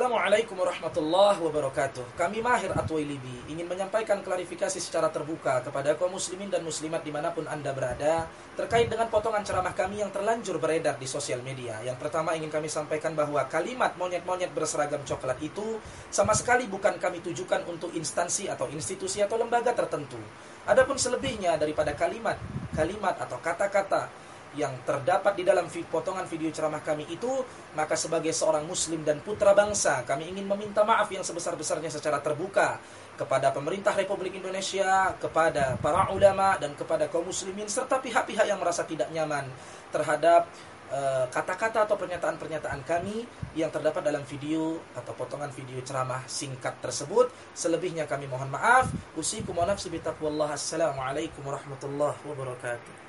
Assalamualaikum warahmatullahi wabarakatuh. Kami Mahir At-Twailibi ingin menyampaikan klarifikasi secara terbuka kepada kaum muslimin dan muslimat dimanapun Anda berada terkait dengan potongan ceramah kami yang terlanjur beredar di sosial media. Yang pertama ingin kami sampaikan bahwa kalimat monyet-monyet berseragam coklat itu sama sekali bukan kami tujukan untuk instansi atau institusi atau lembaga tertentu. Adapun selebihnya daripada kalimat atau kata-kata yang terdapat di dalam potongan video ceramah kami itu, maka sebagai seorang muslim dan putra bangsa, kami ingin meminta maaf yang sebesar-besarnya secara terbuka kepada pemerintah Republik Indonesia, kepada para ulama, dan kepada kaum muslimin, serta pihak-pihak yang merasa tidak nyaman terhadap kata-kata atau pernyataan-pernyataan kami yang terdapat dalam video atau potongan video ceramah singkat tersebut. Selebihnya kami mohon maaf. Usikum wa nafsi bitaqwallah. Assalamualaikum warahmatullahi wabarakatuh.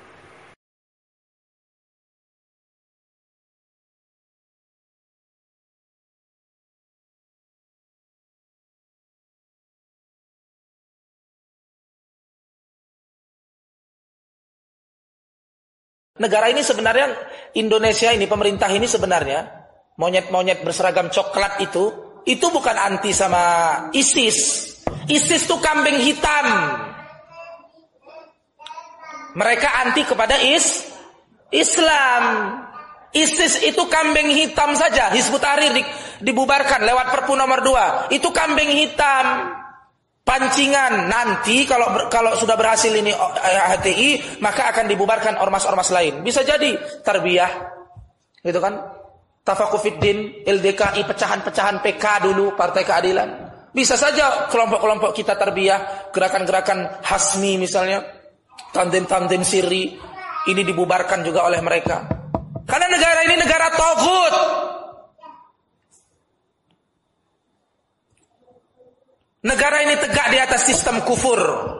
Negara ini sebenarnya, Indonesia ini, pemerintah ini sebenarnya, monyet-monyet berseragam coklat itu bukan anti sama ISIS. ISIS itu kambing hitam. Mereka anti kepada Islam. ISIS itu kambing hitam saja. Hizbut Tahrir dibubarkan lewat Perpu nomor 2. Itu kambing hitam. Pancingan nanti kalau sudah berhasil ini HTI, maka akan dibubarkan ormas-ormas lain. Bisa jadi tarbiyah, gitu kan? Tafakufiddin, LDKI, pecahan-pecahan PK dulu, Partai Keadilan. Bisa saja kelompok-kelompok kita tarbiyah, gerakan-gerakan Hasmi misalnya, tandem-tandem siri, ini dibubarkan juga oleh mereka. Karena negara ini negara taghut. Negara ini tegak di atas sistem kufur.